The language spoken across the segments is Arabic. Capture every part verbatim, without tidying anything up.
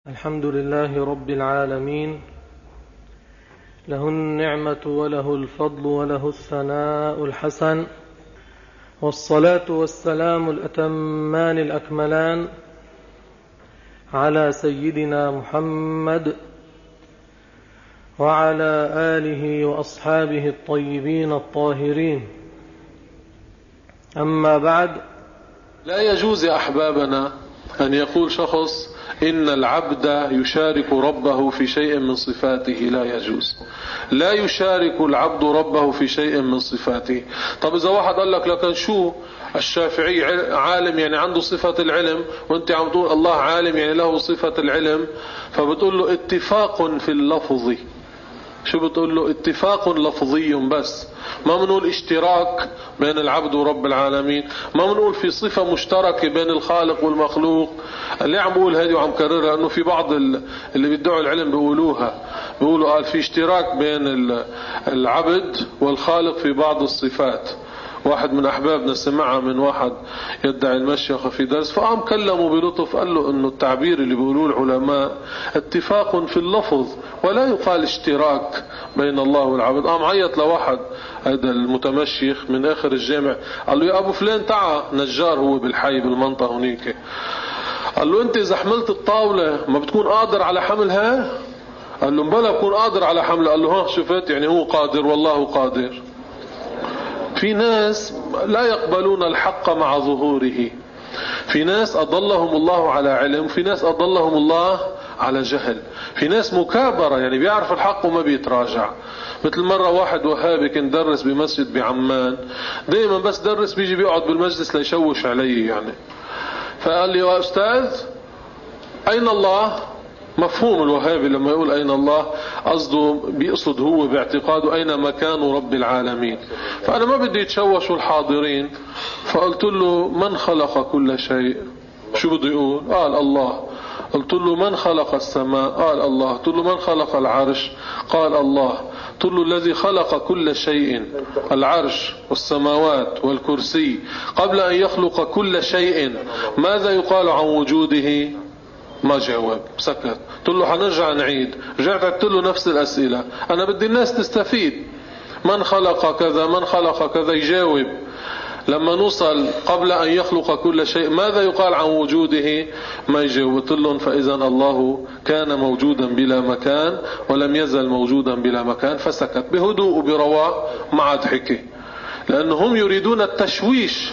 الحمد لله رب العالمين، له النعمة وله الفضل وله الثناء الحسن، والصلاة والسلام الأتمان الأكملان على سيدنا محمد وعلى آله وأصحابه الطيبين الطاهرين. أما بعد، لا يجوز يا أحبابنا أن يقول شخص إن العبد يشارك ربه في شيء من صفاته. لا يجوز، لا يشارك العبد ربه في شيء من صفاته. طب إذا واحد قال لك لكن شو الشافعي عالم يعني عنده صفة العلم، وانت عم تقول الله عالم يعني له صفة العلم، فبتقول له اتفاق في اللفظ. شو بتقول له؟ اتفاق لفظي بس، ما بنقول اشتراك بين العبد ورب العالمين، ما بنقول في صفة مشتركة بين الخالق والمخلوق. اللي عم بقول هذه وعم كررها انه في بعض اللي بيدعوا العلم بيقولوها، بيقولوا قال في اشتراك بين العبد والخالق في بعض الصفات. واحد من أحبابنا سمعها من واحد يدعي المشيخة في درس، فقام كلمه بلطف، قال له انه التعبير اللي بيقولوه العلماء اتفاق في اللفظ ولا يقال اشتراك بين الله والعبد. قام عيط لواحد هذا المتمشيخ من آخر الجامع، قال له يا أبو فلان تعا، نجار هو بالحي بالمنطقة هنيك، قال له انت إذا حملت الطاولة ما بتكون قادر على حملها؟ قال له بلا بكون قادر على حملها. قال له ها شفت، يعني هو قادر والله قادر. في ناس لا يقبلون الحق مع ظهوره، في ناس أضلهم الله على علم، في ناس أضلهم الله على جهل، في ناس مكابرة يعني بيعرف الحق وما بيتراجع. مثل مرة واحد وهابي كان درس بمسجد بعمان، دايما بس درس بيجي بيقعد بالمجلس ليشوش علي يعني، فقال لي يا أستاذ أين الله؟ مفهوم الوهابي لما يقول أين الله قصده بيقصد هو باعتقاده أين مكان رب العالمين. فأنا ما بدي يتشوش الحاضرين، فقلت له من خلق كل شيء؟ شو بده يقول؟ قال الله. قلت له من خلق السماء؟ قال الله. قلت له من خلق العرش؟ قال الله. قلت له الذي خلق كل شيء، العرش والسماوات والكرسي، قبل أن يخلق كل شيء ماذا يقال عن وجوده؟ ما جاوب، سكت. قلت له حنرجع نعيد، رجعت قلت له نفس الأسئلة. أنا بدي الناس تستفيد، من خلق كذا من خلق كذا يجاوب. لما نوصل قبل أن يخلق كل شيء ماذا يقال عن وجوده؟ ما يجاوب. قلت لهم فإذا الله كان موجودا بلا مكان ولم يزل موجودا بلا مكان. فسكت بهدوء وبرواء، ما عاد حكي، لأنهم يريدون التشويش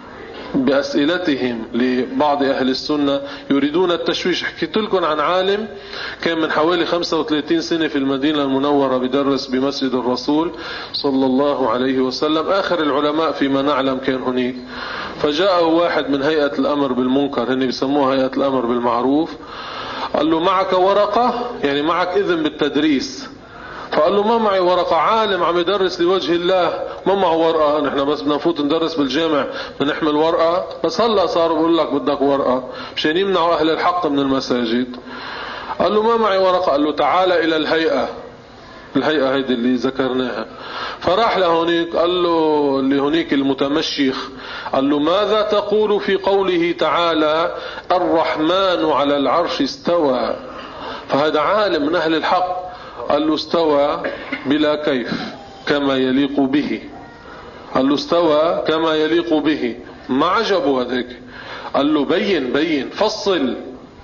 بأسئلتهم لبعض أهل السنة، يريدون التشويش. حكيت لكم عن عالم كان من حوالي خمسة وثلاثين سنة في المدينة المنورة بدرس بمسجد الرسول صلى الله عليه وسلم، آخر العلماء فيما نعلم كان هناك. فجاءه واحد من هيئة الأمر بالمنكر، هني بيسموها هيئة الأمر بالمعروف، قال له معك ورقة؟ يعني معك إذن بالتدريس؟ فقال له ما معي ورقة، عالم عم يدرس لوجه الله ما معه ورقة، نحن بس بدنا نفوت ندرس بالجامع بنحمل ورقة؟ بس هلا صاروا بقول لك بدك ورقة مشان يمنعوا أهل الحق من المساجد. قال له ما معي ورقة. قال له تعال إلى الهيئة، الهيئة هيدي اللي ذكرناها. فراح لهونيك، قال له اللي هونيك المتمشيخ، قال له ماذا تقول في قوله تعالى الرحمن على العرش استوى؟ فهذا عالم من أهل الحق. قال له استوى بلا كيف كما يليق به. قال له استوى كما يليق به، ما عجبه هذاك. قال له بين بين فصل.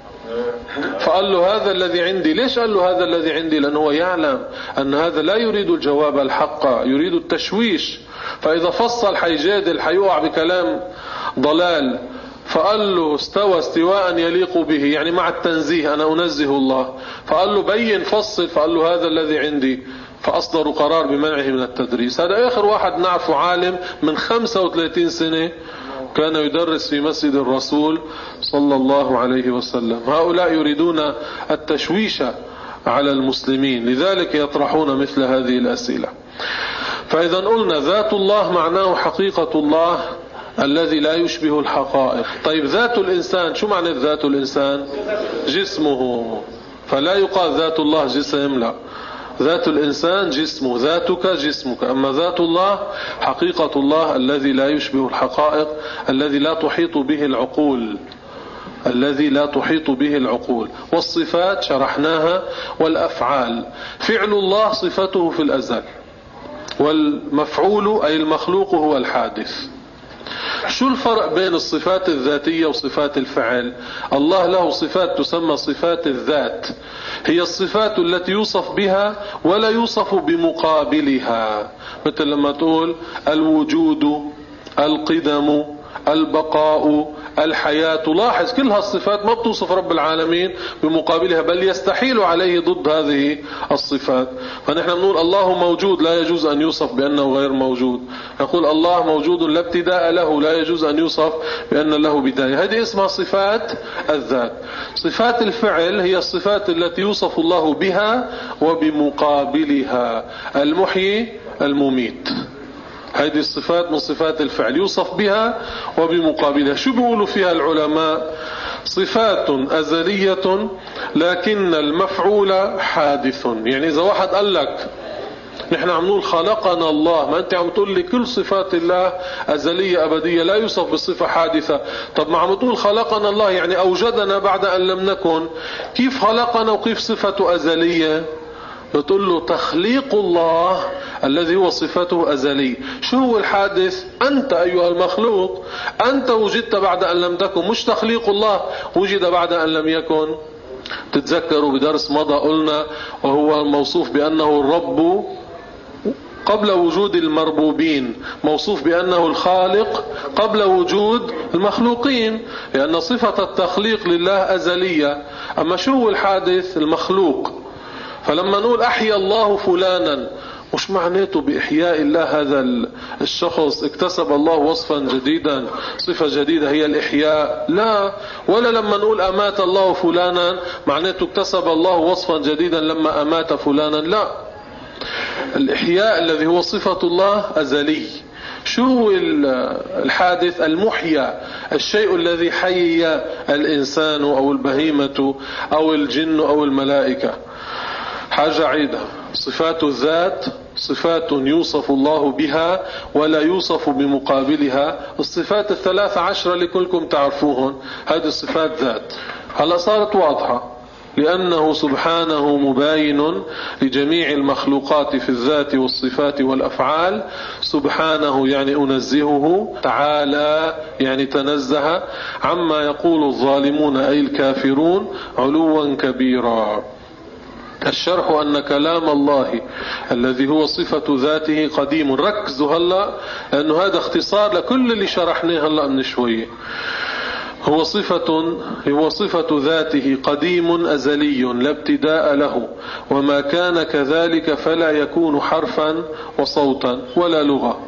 فقال له هذا الذي عندي. ليش قال له هذا الذي عندي؟ لأنه هو يعلم أن هذا لا يريد الجواب الحق، يريد التشويش، فإذا فصل حيجادل حيوقع بكلام ضلال. فقال له استوى استواء يليق به، يعني مع التنزيه، أنا أنزه الله. فقال له بين فصل. فقال له هذا الذي عندي. فأصدروا قرار بمنعه من التدريس. هذا آخر واحد نعرفه عالم من خمسة وثلاثين سنة كان يدرس في مسجد الرسول صلى الله عليه وسلم. هؤلاء يريدون التشويش على المسلمين، لذلك يطرحون مثل هذه الأسئلة. فإذا قلنا ذات الله معناه حقيقة الله الذي لا يشبه الحقائق. طيب ذات الإنسان، شو معنى ذات الإنسان؟ جسمه. فلا يقال ذات الله جسم، لا، ذات الإنسان جسمه، ذاتك جسمك. أما ذات الله حقيقة الله الذي لا يشبه الحقائق، الذي لا تحيط به العقول. الذي لا تحيط به العقول. والصفات شرحناها. والأفعال، فعل الله صفته في الأزل، والمفعول أي المخلوق هو الحادث. شو الفرق بين الصفات الذاتية وصفات الفعل؟ الله له صفات تسمى صفات الذات، هي الصفات التي يوصف بها ولا يوصف بمقابلها، مثل لما تقول الوجود، القدم، البقاء، الحياة. لاحظ كل هالصفات ما بتوصف رب العالمين بمقابلها، بل يستحيل عليه ضد هذه الصفات. فنحن نقول الله موجود، لا يجوز أن يوصف بأنه غير موجود. نقول الله موجود لا ابتداء له، لا يجوز أن يوصف بأن له بداية. هذه اسمها صفات الذات. صفات الفعل هي الصفات التي يوصف الله بها وبمقابلها، المحيي، المميت. هذه الصفات من صفات الفعل يوصف بها وبمقابلها. شو بيقولوا فيها العلماء؟ صفات أزلية لكن المفعول حادث. يعني إذا واحد قال لك نحن عم نقول خلقنا الله، ما أنت عم تقول لي كل صفات الله أزلية أبدية لا يوصف بالصفة حادثة. طب ما عم تقول خلقنا الله يعني أوجدنا بعد أن لم نكن، كيف خلقنا وكيف صفته أزلية؟ بتقول له تخليق الله الذي هو صفته أزلي. شو هو الحادث؟ أنت أيها المخلوق، أنت وجدت بعد أن لم تكن، مش تخليق الله وجد بعد أن لم يكن. تتذكروا بدرس مضى قلنا وهو الموصوف بأنه الرب قبل وجود المربوبين، موصوف بأنه الخالق قبل وجود المخلوقين، لأن صفة التخليق لله أزلية. أما شو هو الحادث؟ المخلوق. فلما نقول أحيا الله فلانا، مش معناته بإحياء الله هذا الشخص اكتسب الله وصفا جديدا، صفة جديدة هي الإحياء، لا. ولا لما نقول أمات الله فلانا معناته اكتسب الله وصفا جديدا لما أمات فلانا، لا. الإحياء الذي هو صفة الله أزلي. شو هو الحادث؟ المحيا، الشيء الذي حي الإنسان أو البهيمة أو الجن أو الملائكة. حاجة عيدة. صفات الذات صفات يوصف الله بها ولا يوصف بمقابلها. الصفات الثلاث عشرة لكلكم تعرفوهن، هذه الصفات ذات. هلا صارت واضحة لأنه سبحانه مباين لجميع المخلوقات في الذات والصفات والأفعال. سبحانه يعني أنزهه، تعالى يعني تنزه عما يقول الظالمون أي الكافرون علوا كبيرا. الشرح أن كلام الله الذي هو صفة ذاته قديم. ركزوا هلا لأنه هذا اختصار لكل اللي شرحناه هلا من شوية. هو صفة هو صفة ذاته قديم أزلي لا ابتداء له، وما كان كذلك فلا يكون حرفا وصوتا ولا لغة.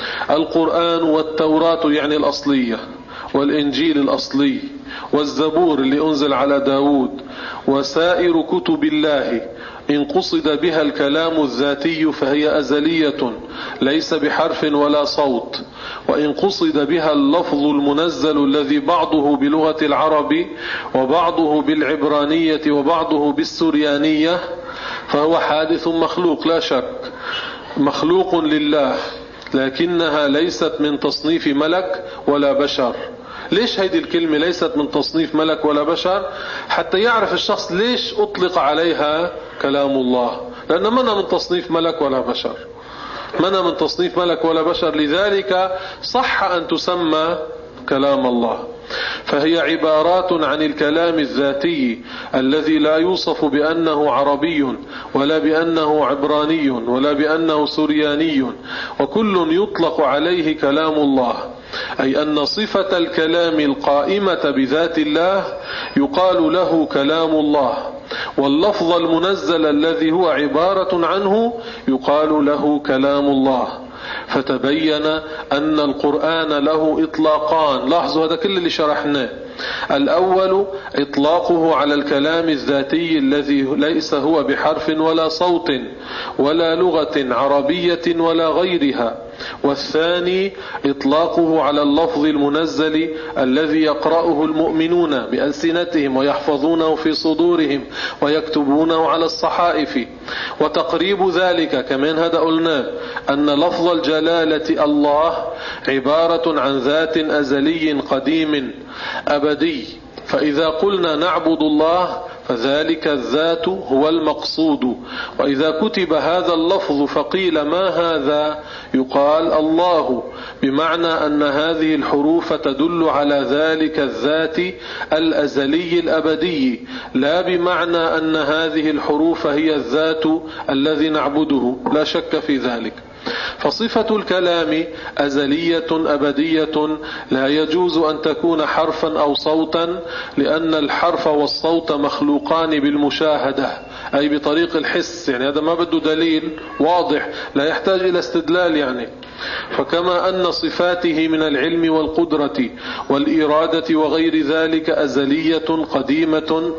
القرآن والتوراة يعني الأصلية، والإنجيل الأصلي، والزبور اللي أنزل على داود، وسائر كتب الله إن قصد بها الكلام الذاتي فهي أزلية ليس بحرف ولا صوت، وإن قصد بها اللفظ المنزل الذي بعضه بلغة العرب وبعضه بالعبرانية وبعضه بالسريانية فهو حادث مخلوق لا شك، مخلوق لله، لكنها ليست من تصنيف ملك ولا بشر. ليش هيدي الكلمة ليست من تصنيف ملك ولا بشر؟ حتى يعرف الشخص ليش أطلق عليها كلام الله، لأن منا من تصنيف ملك ولا بشر، منا من تصنيف ملك ولا بشر، لذلك صح أن تسمى كلام الله. فهي عبارات عن الكلام الذاتي الذي لا يوصف بأنه عربي ولا بأنه عبراني ولا بأنه سرياني، وكل يطلق عليه كلام الله، أي أن صفة الكلام القائمة بذات الله يقال له كلام الله، واللفظ المنزل الذي هو عبارة عنه يقال له كلام الله. فتبين أن القرآن له إطلاقان. لاحظوا هذا كل اللي شرحناه. الأول إطلاقه على الكلام الذاتي الذي ليس هو بحرف ولا صوت ولا لغة عربية ولا غيرها، والثاني إطلاقه على اللفظ المنزل الذي يقرأه المؤمنون بألسنتهم ويحفظونه في صدورهم ويكتبونه على الصحائف. وتقريب ذلك كمان هذا قلنا أن لفظ الجلالة الله عبارة عن ذات أزلي قديم أبدي، فإذا قلنا نعبد الله فذلك الذات هو المقصود. وإذا كتب هذا اللفظ فقيل ما هذا؟ يقال الله، بمعنى أن هذه الحروف تدل على ذلك الذات الأزلي الأبدي، لا بمعنى أن هذه الحروف هي الذات الذي نعبده، لا شك في ذلك. فصفة الكلام أزلية أبدية، لا يجوز أن تكون حرفا أو صوتا، لأن الحرف والصوت مخلوقان بالمشاهدة أي بطريق الحس، يعني هذا ما بده دليل واضح لا يحتاج إلى استدلال يعني. فكما أن صفاته من العلم والقدرة والإرادة وغير ذلك أزلية قديمة،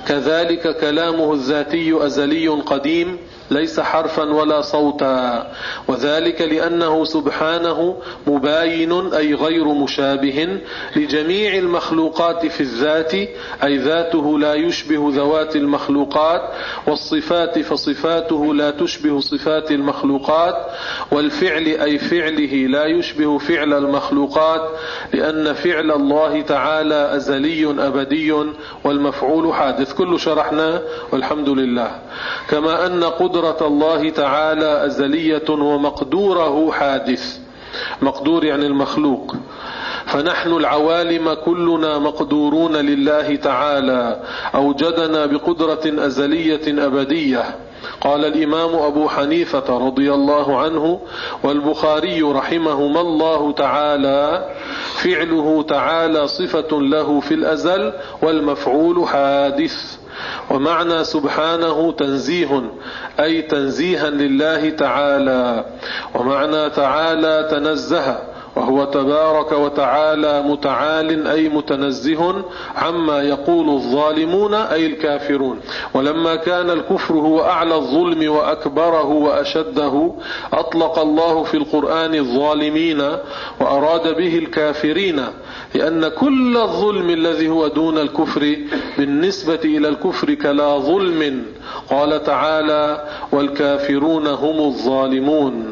كذلك كلامه الذاتي أزلي قديم ليس حرفا ولا صوتا، وذلك لأنه سبحانه مباين أي غير مشابه لجميع المخلوقات في الذات، أي ذاته لا يشبه ذوات المخلوقات، والصفات فصفاته لا تشبه صفات المخلوقات، والفعل أي فعله لا يشبه فعل المخلوقات، لأن فعل الله تعالى أزلي أبدي والمفعول حادث. كله شرحناه والحمد لله. كما أن قدرة الله تعالى أزلية ومقدوره حادث. مقدور يعني المخلوق. فنحن العوالم كلنا مقدورون لله تعالى، أوجدنا بقدرة أزلية أبدية. قال الإمام أبو حنيفة رضي الله عنه والبخاري رحمهما الله تعالى: فعله تعالى صفة له في الأزل والمفعول حادث. ومعنى سبحانه تنزيه أي تنزيها لله تعالى، ومعنى تعالى تنزه، وهو تبارك وتعالى متعال أي متنزه عما يقول الظالمون أي الكافرون. ولما كان الكفر هو أعلى الظلم وأكبره وأشده، أطلق الله في القرآن الظالمين وأراد به الكافرين، لأن كل الظلم الذي هو دون الكفر بالنسبة إلى الكفر كلا ظلم. قال تعالى: والكافرون هم الظالمون.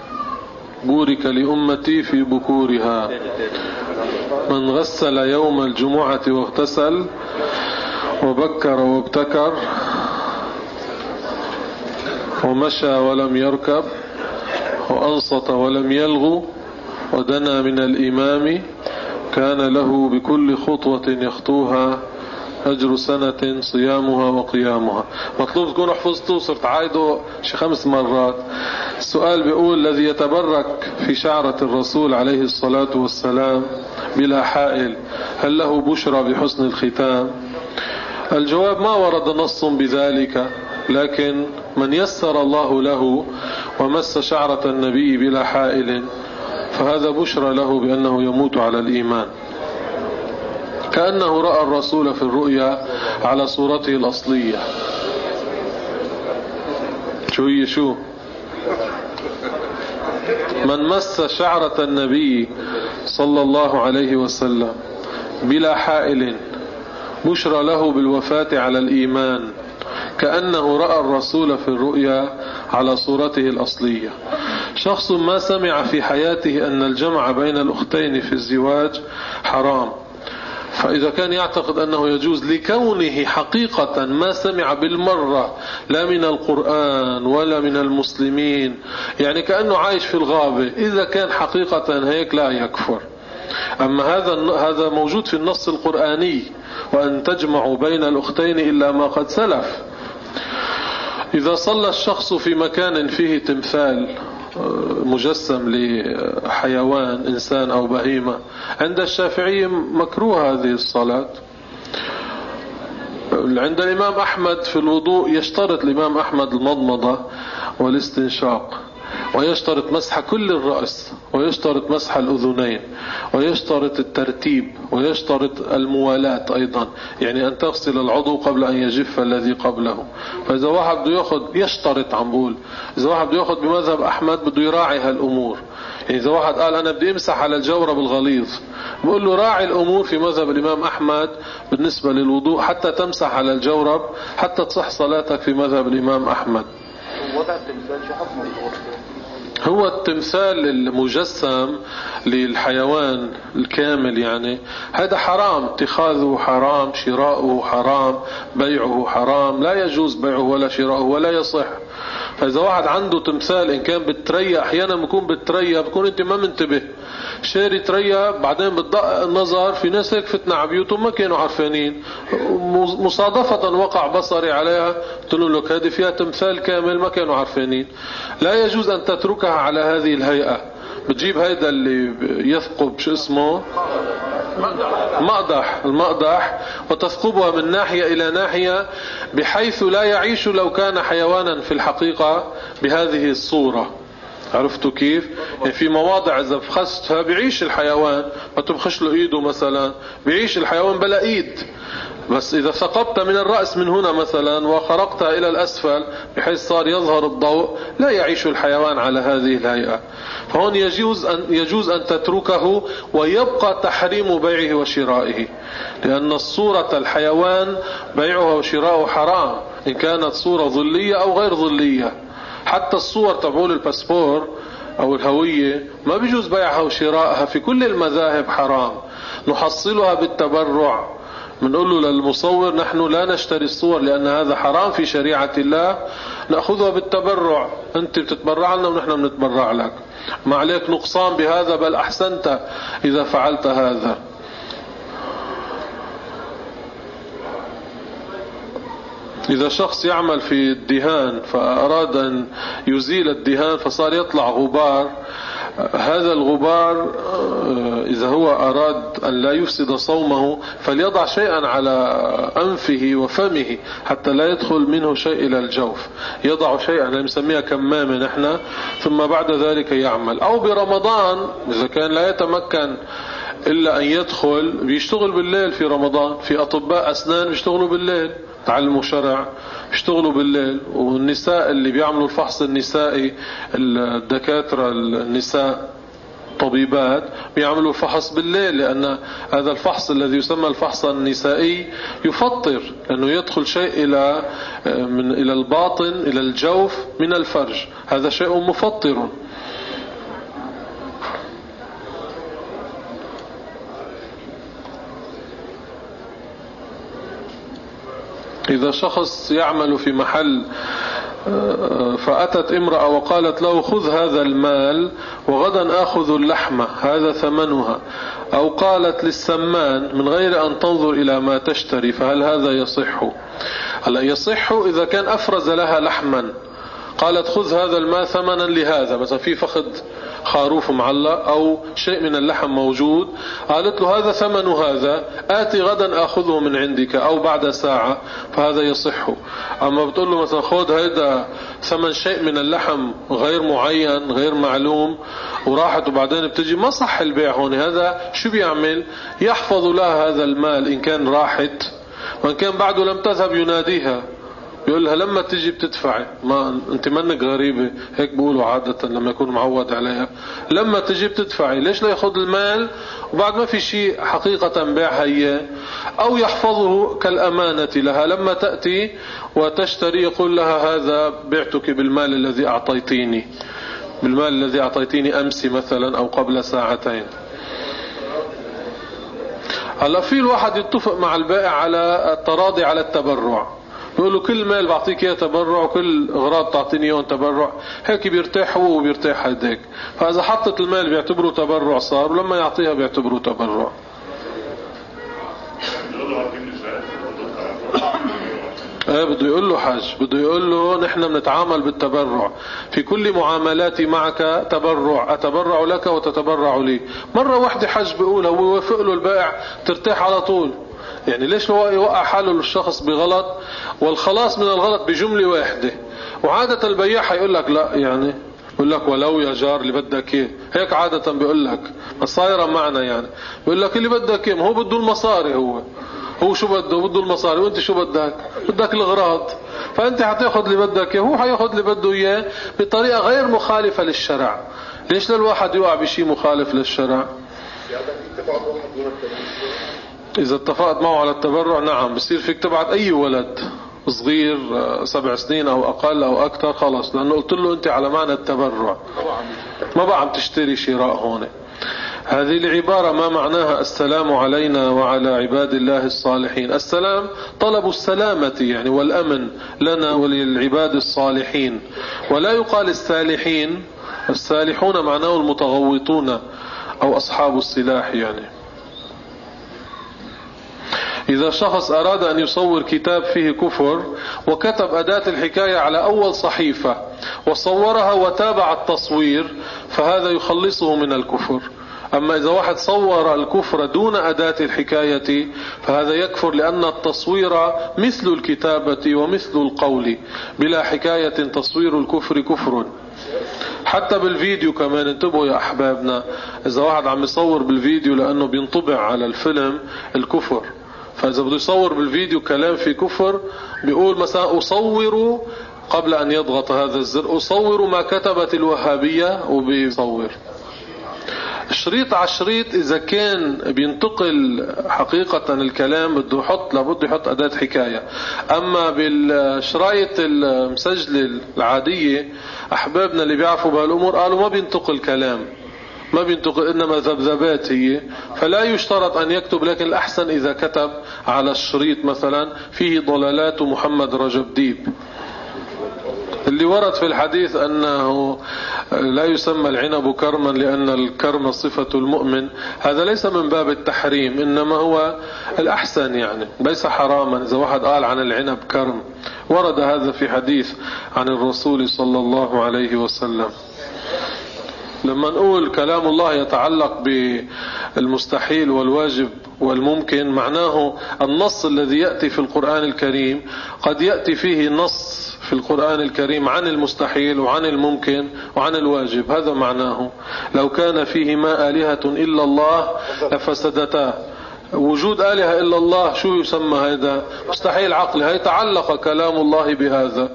بورك لأمتي في بكورها. من غسل يوم الجمعة واغتسل وبكر وابتكر ومشى ولم يركب وأنصت ولم يلغو ودنا من الإمام، كان له بكل خطوة يخطوها أجر سنة صيامها وقيامها. مطلوب تكونوا حفظتوا، صرت عايده شي خمس مرات. السؤال بيقول: الذي يتبرك في شعرة الرسول عليه الصلاة والسلام بلا حائل، هل له بشرى بحسن الختام؟ الجواب: ما ورد نص بذلك، لكن من يسر الله له ومس شعرة النبي بلا حائل فهذا بشرى له بأنه يموت على الإيمان، كأنه رأى الرسول في الرؤيا على صورته الأصلية. شو هي شو من مس شعرة النبي صلى الله عليه وسلم بلا حائل بشرى له بالوفاة على الإيمان، كأنه رأى الرسول في الرؤيا على صورته الأصلية. شخص ما سمع في حياته أن الجمع بين الأختين في الزواج حرام، فإذا كان يعتقد أنه يجوز لكونه حقيقة ما سمع بالمرة لا من القرآن ولا من المسلمين، يعني كأنه عايش في الغابة، إذا كان حقيقة هيك لا يكفر. أما هذا هذا موجود في النص القرآني: وأن تجمعوا بين الأختين إلا ما قد سلف. إذا صلى الشخص في مكان فيه تمثال مجسم لحيوان إنسان أو بهيمة، عند الشافعي مكروه هذه الصلاة. عند الإمام أحمد في الوضوء يشترط الإمام أحمد المضمضة والاستنشاق، ويشترط مسح كل الرأس، ويشترط مسح الأذنين، ويشترط الترتيب، ويشترط الموالاة أيضا، يعني أن تغسل العضو قبل أن يجف الذي قبله. فإذا واحد بده يأخذ يشترط، عم بقول إذا واحد بده يأخذ بمذهب أحمد بده يراعي هالأمور. يعني إذا واحد قال أنا بدي أمسح على الجورب الغليظ، بقول له راعي الأمور في مذهب الإمام أحمد بالنسبة للوضوء حتى تمسح على الجورب حتى تصح صلاتك في مذهب الإمام أحمد. وضع التمثال شو حكمه؟ هو التمثال المجسم للحيوان الكامل يعني هذا حرام، اتخاذه حرام، شراؤه حرام، بيعه حرام، لا يجوز بيعه ولا شراؤه ولا يصح. فإذا واحد عنده تمثال إن كان بالتريا، أحيانا بيكون بالتريا بكون أنت ما منتبه شاري تريا، بعدين بتدقق النظر في ناس هيك فتنا على بيوتهم ما كانوا عارفانين، مصادفة وقع بصري عليها قلت له لك هذه فيها تمثال كامل ما كانوا عارفانين. لا يجوز أن تتركها على هذه الهيئة. بتجيب هيدا اللي يثقب شو اسمه مقدح، المقدح، وتثقبها من ناحية إلى ناحية بحيث لا يعيش لو كان حيوانا في الحقيقة بهذه الصورة. عرفتوا كيف؟ يعني في مواضع إذا فخستها بيعيش الحيوان، ما تبخش له إيده مثلا، بيعيش الحيوان بلا إيد. بس إذا ثقبت من الرأس من هنا مثلا وخرقتها إلى الأسفل بحيث صار يظهر الضوء، لا يعيش الحيوان على هذه الهيئة. فهون يجوز أن, يجوز أن تتركه ويبقى تحريم بيعه وشرائه، لأن الصورة الحيوان بيعها وشراؤه حرام إن كانت صورة ظلية أو غير ظلية. حتى الصور تبعول الباسبور أو الهوية ما بيجوز بيعها وشراءها، في كل المذاهب حرام. نحصلها بالتبرع، بنقول له للمصور نحن لا نشتري الصور لأن هذا حرام في شريعة الله، نأخذها بالتبرع، أنت بتتبرع لنا ونحن بنتبرع لك، ما عليك نقصان بهذا، بل أحسنت إذا فعلت هذا. إذا شخص يعمل في الدهان فأراد أن يزيل الدهان فصار يطلع غبار، هذا الغبار إذا هو أراد أن لا يفسد صومه فليضع شيئا على أنفه وفمه حتى لا يدخل منه شيء إلى الجوف، يضع شيئا نسميها كمامة نحن، ثم بعد ذلك يعمل. أو برمضان إذا كان لا يتمكن إلا أن يدخل، بيشتغل بالليل في رمضان، في أطباء أسنان بيشتغلوا بالليل، تعلموا شرع بيشتغلوا بالليل، والنساء اللي بيعملوا الفحص النسائي، الدكاترة النساء طبيبات بيعملوا الفحص بالليل، لأن هذا الفحص الذي يسمى الفحص النسائي يفطر، لأنه يدخل شيء إلى من إلى الباطن إلى الجوف من الفرج، هذا شيء مفطر. إذا شخص يعمل في محل فأتت امرأة وقالت له خذ هذا المال وغدا آخذ اللحمة هذا ثمنها، أو قالت للسمان من غير أن تنظر إلى ما تشتري، فهل هذا يصح؟ هلا يصح إذا كان أفرز لها لحما، قالت خذ هذا المال ثمنا لهذا، مثلا في فخذ خروف معلق أو شيء من اللحم موجود، قالت له هذا ثمن هذا، آتي غدا آخذه من عندك أو بعد ساعة، فهذا يصح. أما بتقول له مثلا خذ هذا ثمن شيء من اللحم غير معين غير معلوم وراحت وبعدين بتجي، ما صح البيع هون. هذا شو بيعمل؟ يحفظ لها هذا المال إن كان راحت، وإن كان بعده لم تذهب يناديها يقول لها لما تيجي بتدفعي، ما انت منك غريبة، هيك بيقولوا عادة لما يكون معود عليها، لما تيجي بتدفعي، ليش لا ياخذ المال وبعد ما في شيء حقيقة بيعها اياه؟ او يحفظه كالامانة لها، لما تأتي وتشتري يقول لها هذا بعتك بالمال الذي اعطيتيني، بالمال الذي اعطيتيني امس مثلا او قبل ساعتين. هلا في الواحد يتفق مع البائع على التراضي على التبرع، بيقول له كل مال بعطيك اياه تبرع وكل اغراض تعطيني اياه تبرع، هيك بيرتاح هو وبيرتاح هداك. فاذا حطت المال بيعتبره تبرع صار، ولما يعطيها بيعتبره تبرع. ايه بده يقول له حاج، بده يقول له نحن بنتعامل بالتبرع، في كل معاملاتي معك تبرع، اتبرع لك وتتبرع لي. مرة واحدة حاج بيقولها ويوافق له البائع ترتاح على طول. يعني ليش لو يوقع حاله الشخص بغلط والخلاص من الغلط بجملة واحدة؟ وعادة البياع حيقول لك لا، يعني بيقول لك ولو يا جار اللي بدك ايه، هيك عادة بيقول لك، بس صايرة معنا يعني بيقول لك اللي بدك ايه، ما هو بده المصاري، هو هو شو بده؟ بده المصاري، وانت شو بدك؟ بدك الاغراض، فانت حتاخذ اللي بدك اياه، هو حياخذ اللي بده اياه بطريقة غير مخالفة للشرع. ليش للواحد يوقع بشيء مخالف للشرع؟ إذا اتفقت معه على التبرع نعم بصير فيك تبعت أي ولد، صغير سبع سنين او اقل او اكثر خلاص، لانه قلت له انت على معنى التبرع، ما بقى عم تشتري شراء هون. هذه العبارة ما معناها السلام علينا وعلى عباد الله الصالحين. السلام طلب السلامة يعني والأمن لنا وللعباد الصالحين، ولا يقال السالحين. السالحون معناه المتغوطون أو أصحاب السلاح. يعني إذا شخص أراد أن يصور كتاب فيه كفر وكتب أداة الحكاية على أول صحيفة وصورها وتابع التصوير، فهذا يخلصه من الكفر. أما إذا واحد صور الكفر دون أداة الحكاية فهذا يكفر، لأن التصوير مثل الكتابة ومثل القول، بلا حكاية تصوير الكفر كفر. حتى بالفيديو كمان انتبهوا يا أحبابنا، إذا واحد عم يصور بالفيديو لأنه بينطبع على الفيلم الكفر، فإذا بده يصور بالفيديو كلام في كفر بيقول مثلا أصور قبل أن يضغط هذا الزر، أصور ما كتبت الوهابية، وبيصور شريط على شريط. إذا كان بينتقل حقيقة الكلام بده يحط لابد يحط أداة حكاية. أما بالشرايط المسجلة العادية أحبابنا اللي بيعرفوا بهالأمور قالوا ما بينتقل كلام، ما بينتقل، إنما ذبذبات هي، فلا يشترط أن يكتب. لكن الأحسن إذا كتب على الشريط مثلا فيه ضلالات محمد رجب ديب، اللي ورد في الحديث أنه لا يسمى العنب كرما لأن الكرم صفة المؤمن، هذا ليس من باب التحريم، إنما هو الأحسن، يعني ليس حراما إذا واحد قال عن العنب كرم. ورد هذا في حديث عن الرسول صلى الله عليه وسلم. لما نقول كلام الله يتعلق بالمستحيل والواجب والممكن، معناه النص الذي يأتي في القرآن الكريم قد يأتي فيه نص في القرآن الكريم عن المستحيل وعن الممكن وعن الواجب، هذا معناه. لو كان فيهما آلهة إلا الله لفسدتا. وجود آلهة إلا الله شو يسمى هذا؟ مستحيل عقلي. هيتعلق كلام الله بهذا.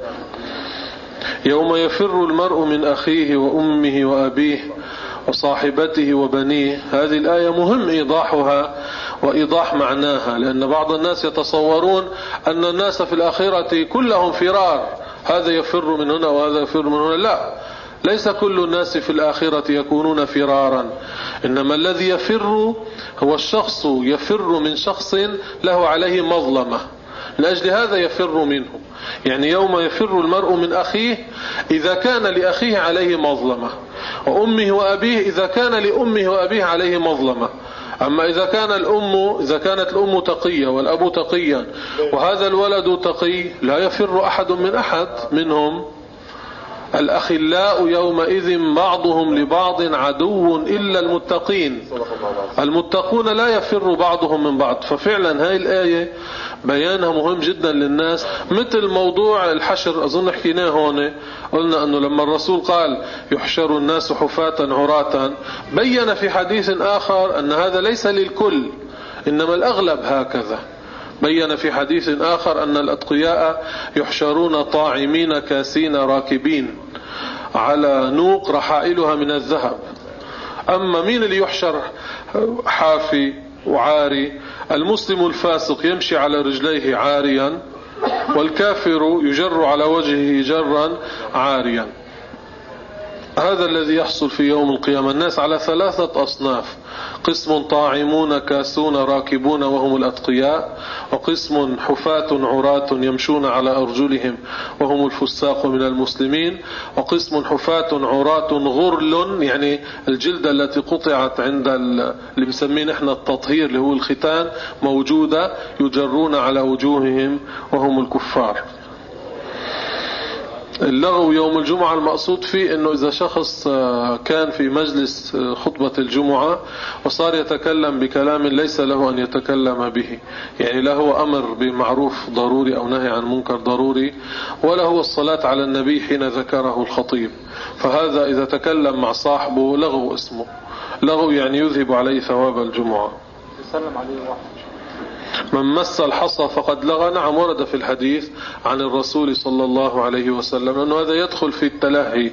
يوم يفر المرء من أخيه وأمه وأبيه وصاحبته وبنيه، هذه الآية مهم إيضاحها وإيضاح معناها، لأن بعض الناس يتصورون أن الناس في الآخرة كلهم فرار، هذا يفر من هنا وهذا يفر من هنا. لا، ليس كل الناس في الآخرة يكونون فرارا، إنما الذي يفر هو الشخص يفر من شخص له عليه مظلمة، لأجل هذا يفر منه. يعني يوم يفر المرء من أخيه إذا كان لأخيه عليه مظلمة، وأمه وأبيه إذا كان لأمه وأبيه عليه مظلمة. أما إذا كان الأم إذا كانت الأم تقية والأب تقيا وهذا الولد تقي، لا يفر أحد من أحد منهم. الأخلاء يومئذ بعضهم لبعض عدو إلا المتقين، المتقون لا يفر بعضهم من بعض. ففعلا هاي الآية بيانها مهم جدا للناس. مثل موضوع الحشر أظن حكيناه هون، قلنا أنه لما الرسول قال يحشر الناس حفاة عراة، بيّن في حديث آخر أن هذا ليس للكل إنما الأغلب هكذا. بيّن في حديث آخر أن الأتقياء يحشرون طاعمين كاسين راكبين على نوق رحائلها من الذهب. أما مين اللي يحشر حافي وعاري؟ المسلم الفاسق يمشي على رجليه عاريا، والكافر يجر على وجهه جرا عاريا. هذا الذي يحصل في يوم القيامة. الناس على ثلاثة أصناف: قسم طاعمون كاسون راكبون وهم الأتقياء، وقسم حفاة عراة يمشون على أرجلهم وهم الفساق من المسلمين، وقسم حفاة عراة غرل يعني الجلدة التي قطعت عند اللي بنسميه نحن التطهير اللي هو الختان موجودة، يجرون على وجوههم وهم الكفار. اللغو يوم الجمعة المقصود فيه انه اذا شخص كان في مجلس خطبة الجمعة وصار يتكلم بكلام ليس له ان يتكلم به، يعني لا هو امر بمعروف ضروري او نهي عن منكر ضروري، ولا هو الصلاة على النبي حين ذكره الخطيب، فهذا اذا تكلم مع صاحبه لغو اسمه لغو، يعني يذهب عليه ثواب الجمعة. يسلم عليه واحد من مس الحصى فقد لغى. نعم، ورد في الحديث عن الرسول صلى الله عليه وسلم أنه هذا يدخل في التلهي.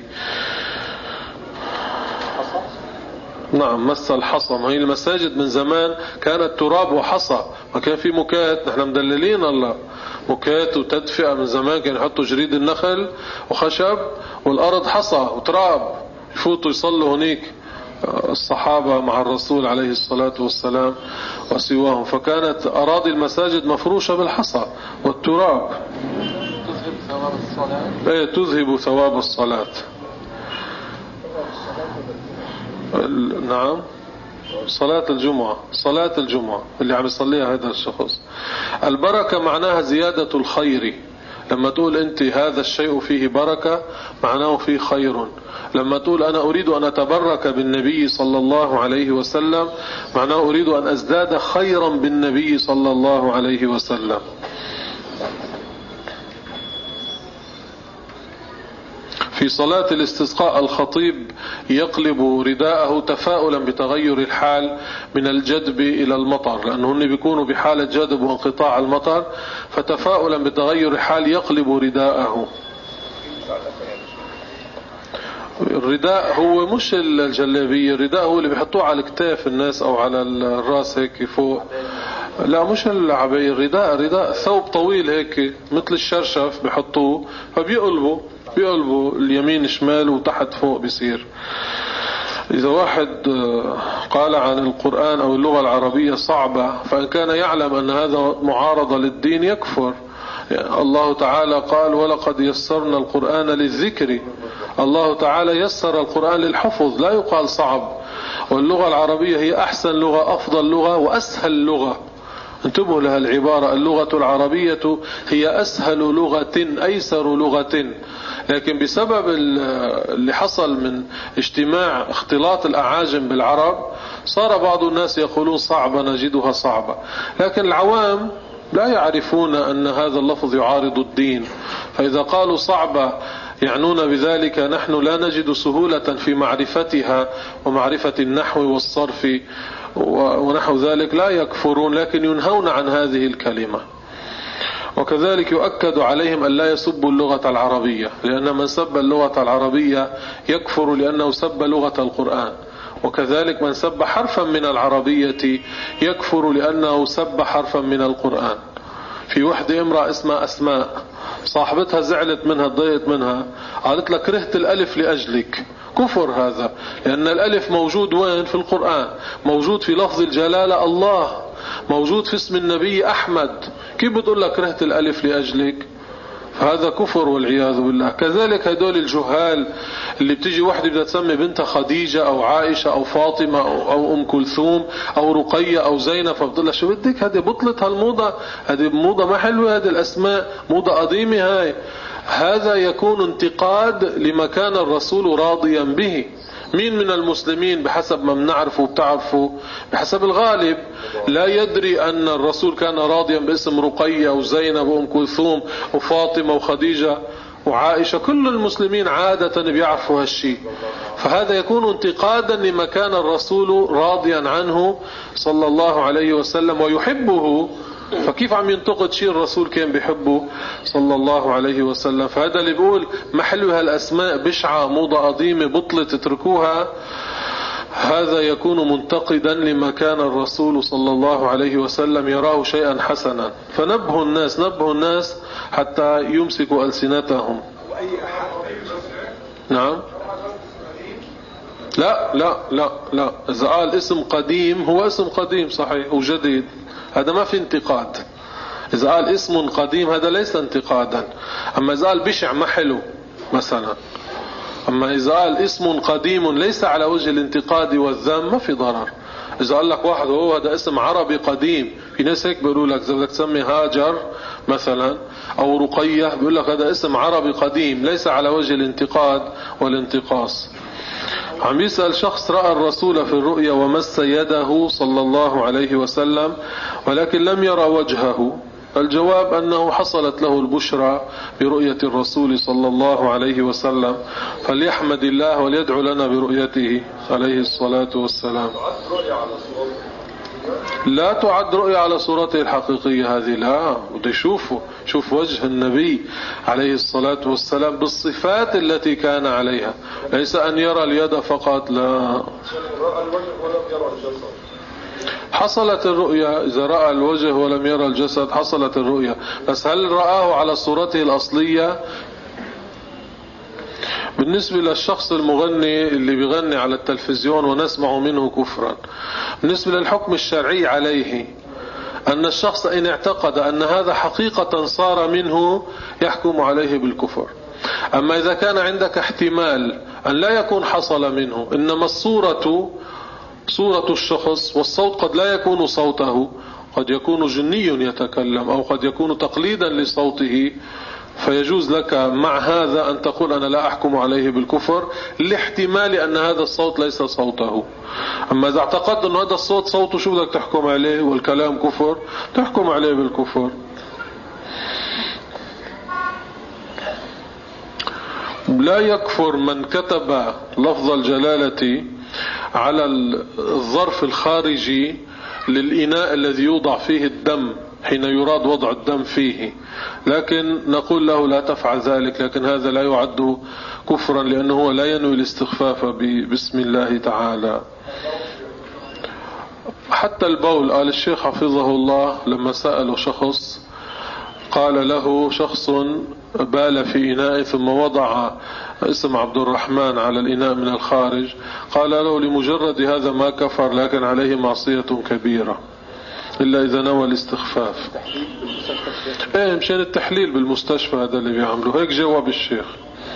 نعم، مس الحصى. ما هي المساجد من زمان كانت تراب وحصى، ما كان في مكات، نحن مدللين الله، مكات وتدفئة من زمان كانوا يحطوا جريد النخل وخشب والأرض حصى وتراب، يفوتوا يصلوا هنيك الصحابة مع الرسول عليه الصلاة والسلام وسواهم. فكانت أراضي المساجد مفروشة بالحصى والتراب. تذهب ثواب الصلاة. ايه تذهب ثواب الصلاة. نعم صلاة الجمعة، صلاة الجمعة اللي عم يصليها هذا الشخص. البركة معناها زيادة الخير. لما تقول انت هذا الشيء فيه بركة معناه فيه خير. لما تقول أنا أريد أن أتبرك بالنبي صلى الله عليه وسلم معناه أريد أن أزداد خيرا بالنبي صلى الله عليه وسلم. في صلاة الاستسقاء الخطيب يقلب رداءه تفاؤلا بتغير الحال من الجدب إلى المطر، لأنهم بيكونوا بحالة جدب وانقطاع المطر، فتفاؤلا بتغير الحال يقلب رداءه. الرداء هو مش الجلابية، الرداء هو اللي بيحطوه على الكتاف الناس أو على الراس هيك فوق. لا مش العباية، الرداء رداء ثوب طويل هيك مثل الشرشف بيحطوه فبيقلبوا بيقلبوا اليمين شمال وتحت فوق بيصير. إذا واحد قال عن القرآن أو اللغة العربية صعبة فإن كان يعلم أن هذا معارضة للدين يكفر. الله تعالى قال ولقد يسرنا القرآن للذكر. الله تعالى يسر القرآن للحفظ، لا يقال صعب. واللغة العربية هي أحسن لغة، أفضل لغة، وأسهل لغة. انتبهوا لها العبارة، اللغة العربية هي أسهل لغة أيسر لغة. لكن بسبب اللي حصل من اجتماع اختلاط الأعاجم بالعرب صار بعض الناس يقولون صعبة نجدها صعبة، لكن العوام لا يعرفون أن هذا اللفظ يعارض الدين. فإذا قالوا صعبة يعنون بذلك نحن لا نجد سهولة في معرفتها ومعرفة النحو والصرف ونحو ذلك، لا يكفرون لكن ينهون عن هذه الكلمة. وكذلك يؤكد عليهم أن لا يسبوا اللغة العربية، لأن من سب اللغة العربية يكفر لأنه سب لغة القرآن. وكذلك من سب حرفا من العربية يكفر لأنه سب حرفا من القرآن. في وحدة امرأة اسمها أسماء، صاحبتها زعلت منها ضيقت منها، قالت لك كرهت الألف لأجلك. كفر هذا، لأن الألف موجود وين؟ في القرآن، موجود في لفظ الجلالة الله، موجود في اسم النبي أحمد. كيف بتقول لك كرهت الألف لأجلك؟ فهذا كفر والعياذ بالله. كذلك هدول الجهال اللي بتيجي واحدة بدها تسمي بنتها خديجة أو عائشة أو فاطمة أو, أو أم كلثوم أو رقية أو زينب، فبتقول لها شو بدك؟ هذه بطلت هالموضة، هذه موضة ما حلوة، هذه الأسماء موضة قديمة هاي. هذا يكون انتقاد لما كان الرسول راضيا به. مين من المسلمين بحسب ما بنعرفه وبتعرفوا بحسب الغالب لا يدري أن الرسول كان راضيا باسم رقية وزينب وأم كلثوم وفاطمة وخديجة وعائشة؟ كل المسلمين عادة بيعرفوا هالشيء. فهذا يكون انتقادا لما كان الرسول راضيا عنه صلى الله عليه وسلم ويحبه. فكيف عم ينتقد شيء الرسول كان بيحبه صلى الله عليه وسلم؟ فهذا اللي بيقول محلو هالأسماء بشعة موضة قديمة بطلت اتركوها، هذا يكون منتقدا لما كان الرسول صلى الله عليه وسلم يراه شيئا حسنا. فنبهوا الناس نبهوا الناس حتى يمسكوا ألسنتهم. نعم لا لا لا لا إذا قال اسم قديم هو اسم قديم صحيح وجديد، هذا ما في انتقاد. إذا قال اسم قديم هذا ليس انتقادا. أما إذا قال بشع ما حلو مثلا، أما إذا قال اسم قديم ليس على وجه الانتقاد والذم ما في ضرر. إذا قال لك واحد هو هذا اسم عربي قديم، في ناس هيك بيقولوا لك إذا بدك تسمي هاجر مثلا أو رقية بيقول لك هذا اسم عربي قديم ليس على وجه الانتقاد والانتقاص. عم يسأل شخص رأى الرسول في الرؤيا ومس يده صلى الله عليه وسلم ولكن لم يرى وجهه. الجواب أنه حصلت له البشرى برؤية الرسول صلى الله عليه وسلم، فليحمد الله وليدعو لنا برؤيته عليه الصلاة والسلام. لا تعد رؤية على صورته الحقيقية هذه، لا. بده يشوفه شوف وجه النبي عليه الصلاة والسلام بالصفات التي كان عليها، ليس أن يرى اليد فقط، لا. حصلت الرؤيا. إذا رأى الوجه ولم يرى الجسد حصلت الرؤيا، بس هل رآه على صورته الأصلية؟ بالنسبة للشخص المغني اللي بيغني على التلفزيون ونسمع منه كفرا، بالنسبة للحكم الشرعي عليه أن الشخص إن اعتقد أن هذا حقيقة صار منه يحكم عليه بالكفر. أما إذا كان عندك احتمال أن لا يكون حصل منه، إنما الصورة صورة الشخص والصوت قد لا يكون صوته، قد يكون جني يتكلم أو قد يكون تقليدا لصوته، فيجوز لك مع هذا أن تقول أنا لا أحكم عليه بالكفر لاحتمال أن هذا الصوت ليس صوته. أما إذا اعتقدت أن هذا الصوت صوته شو بدك تحكم عليه والكلام كفر، تحكم عليه بالكفر. لا يكفر من كتب لفظ الجلالة على الظرف الخارجي للإناء الذي يوضع فيه الدم حين يراد وضع الدم فيه، لكن نقول له لا تفعل ذلك، لكن هذا لا يعد كفرا لأنه هو لا ينوي الاستخفاف بسم الله تعالى. حتى البول، قال الشيخ حفظه الله لما سأله شخص قال له شخص بال في إناء ثم وضع اسم عبد الرحمن على الإناء من الخارج، قال له لمجرد هذا ما كفر، لكن عليه معصية كبيرة إلا إذا نوى الاستخفاف. ايه مشان التحليل بالمستشفى هذا اللي بيعملوا هيك. جواب الشيخ.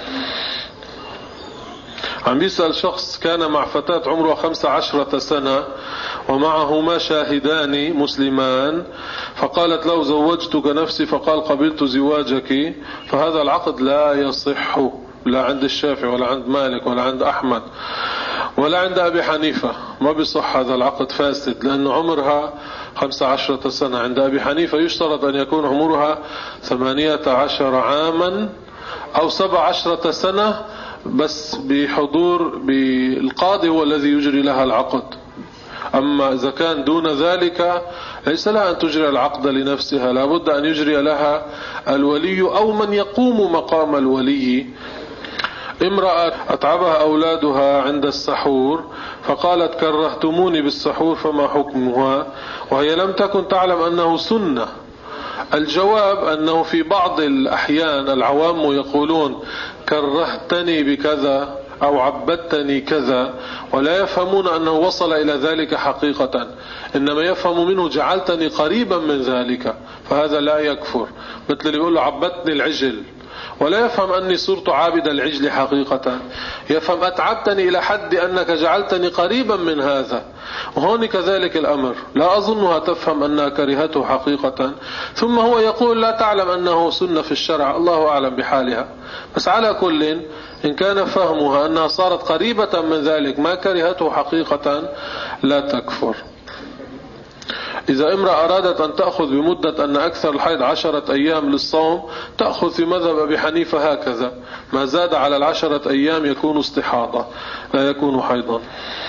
عم بيسأل شخص كان مع فتاة عمرها خمس عشرة سنة ومعهما شاهدان مسلمان، فقالت له زوجتك نفسي، فقال قبلت زواجك، فهذا العقد لا يصح، لا عند الشافعي ولا عند مالك ولا عند أحمد ولا عند أبي حنيفة، ما بيصح هذا العقد، فاسد، لأن عمرها خمس عشرة سنة. عند أبي حنيفة يشترط أن يكون عمرها ثمانية عشر عاما أو سبع عشرة سنة، بس بحضور بالقاضي هو الذي يجري لها العقد. أما إذا كان دون ذلك ليس لها أن تجري العقد لنفسها، لابد أن يجري لها الولي أو من يقوم مقام الولي. امرأة أتعبها أولادها عند السحور فقالت كرهتموني بالسحور فما حكمها، وهي لم تكن تعلم أنه سنة. الجواب أنه في بعض الأحيان العوام يقولون كرهتني بكذا أو عبدتني كذا، ولا يفهمون أنه وصل إلى ذلك حقيقة، إنما يفهم منه جعلتني قريبا من ذلك، فهذا لا يكفر. مثل اللي يقول له عبدتني العجل، ولا يفهم أني صرت عابد العجل حقيقة، يفهم أتعبتني إلى حد أنك جعلتني قريبا من هذا. وهون كذلك الأمر، لا أظنها تفهم أنها كرهته حقيقة، ثم هو يقول لا تعلم أنه سنة في الشرع، الله أعلم بحالها. بس على كل إن كان فهمها أنها صارت قريبة من ذلك ما كرهته حقيقة لا تكفر. إذا امرأة أرادت أن تأخذ بمدة أن أكثر الحيض عشرة أيام للصوم، تأخذ في مذهب أبي حنيفة هكذا، ما زاد على العشرة أيام يكون استحاضة لا يكون حيضا.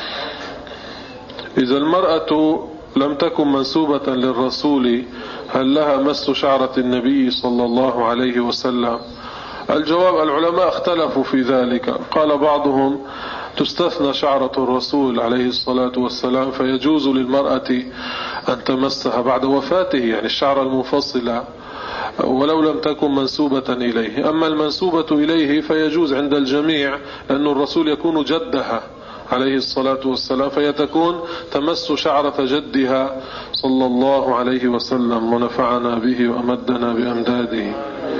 إذا المرأة لم تكن منسوبة للرسول هل لها مس شعرة النبي صلى الله عليه وسلم؟ الجواب العلماء اختلفوا في ذلك. قال بعضهم تستثنى شعرة الرسول عليه الصلاة والسلام، فيجوز للمرأة أن تمسها بعد وفاته، يعني الشعر المنفصلة ولو لم تكن منسوبة إليه. أما المنسوبة إليه فيجوز عند الجميع، لأن الرسول يكون جدها عليه الصلاة والسلام، فيتكون تمس شعرة جدها صلى الله عليه وسلم، ونفعنا به وأمدنا بأمداده.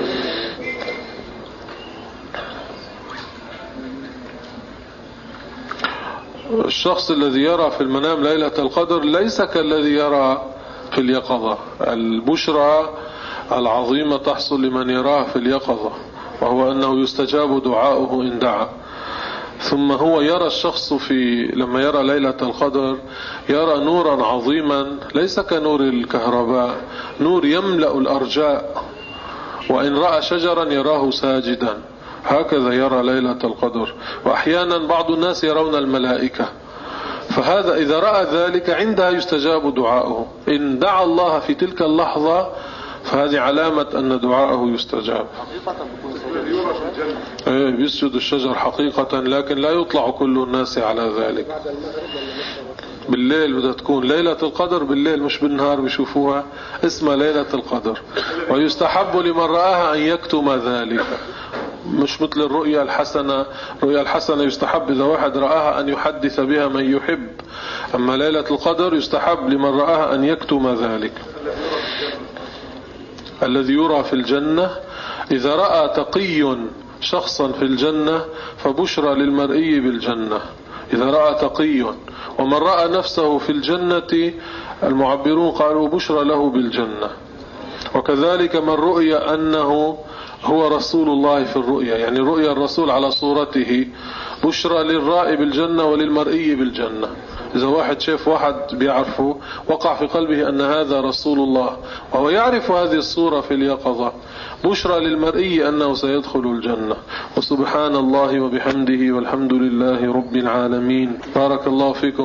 الشخص الذي يرى في المنام ليلة القدر ليس كالذي يرى في اليقظة. البشرى العظيمة تحصل لمن يراه في اليقظة، وهو أنه يستجاب دعاؤه إن دعا. ثم هو يرى الشخص في لما يرى ليلة القدر يرى نورا عظيما ليس كنور الكهرباء، نور يملأ الأرجاء، وإن رأى شجرا يراه ساجدا، هكذا يرى ليلة القدر. وأحيانا بعض الناس يرون الملائكة، فهذا إذا رأى ذلك عندها يستجاب دعاؤه. إن دعا الله في تلك اللحظة فهذه علامة أن دعاءه يستجاب. ايه بيسجد الشجر حقيقة، لكن لا يطلع كل الناس على ذلك. بالليل بدها تكون ليلة القدر، بالليل مش بالنهار بيشوفوها، اسمها ليلة القدر. ويستحب لمن رآها أن يكتم ذلك، مش مثل الرؤيا الحسنة. الرؤيا الحسنة يستحب إذا واحد رآها أن يحدث بها من يحب، أما ليلة القدر يستحب لمن رآها أن يكتم ذلك. الذي يرى في الجنة، إذا رأى تقي شخصا في الجنة فبشرى للمرئي بالجنة، إذا رأى تقي. ومن رأى نفسه في الجنة المعبرون قالوا بشرى له بالجنة. وكذلك من رؤي أنه هو رسول الله في الرؤيا، يعني رؤيا الرسول على صورته، بشرى للرائي بالجنة وللمرئي بالجنة. إذا واحد شاف واحد بيعرفه وقع في قلبه أن هذا رسول الله وهو يعرف هذه الصورة في اليقظة، بشرى للمرئي أنه سيدخل الجنة. وسبحان الله وبحمده والحمد لله رب العالمين. بارك الله فيكم.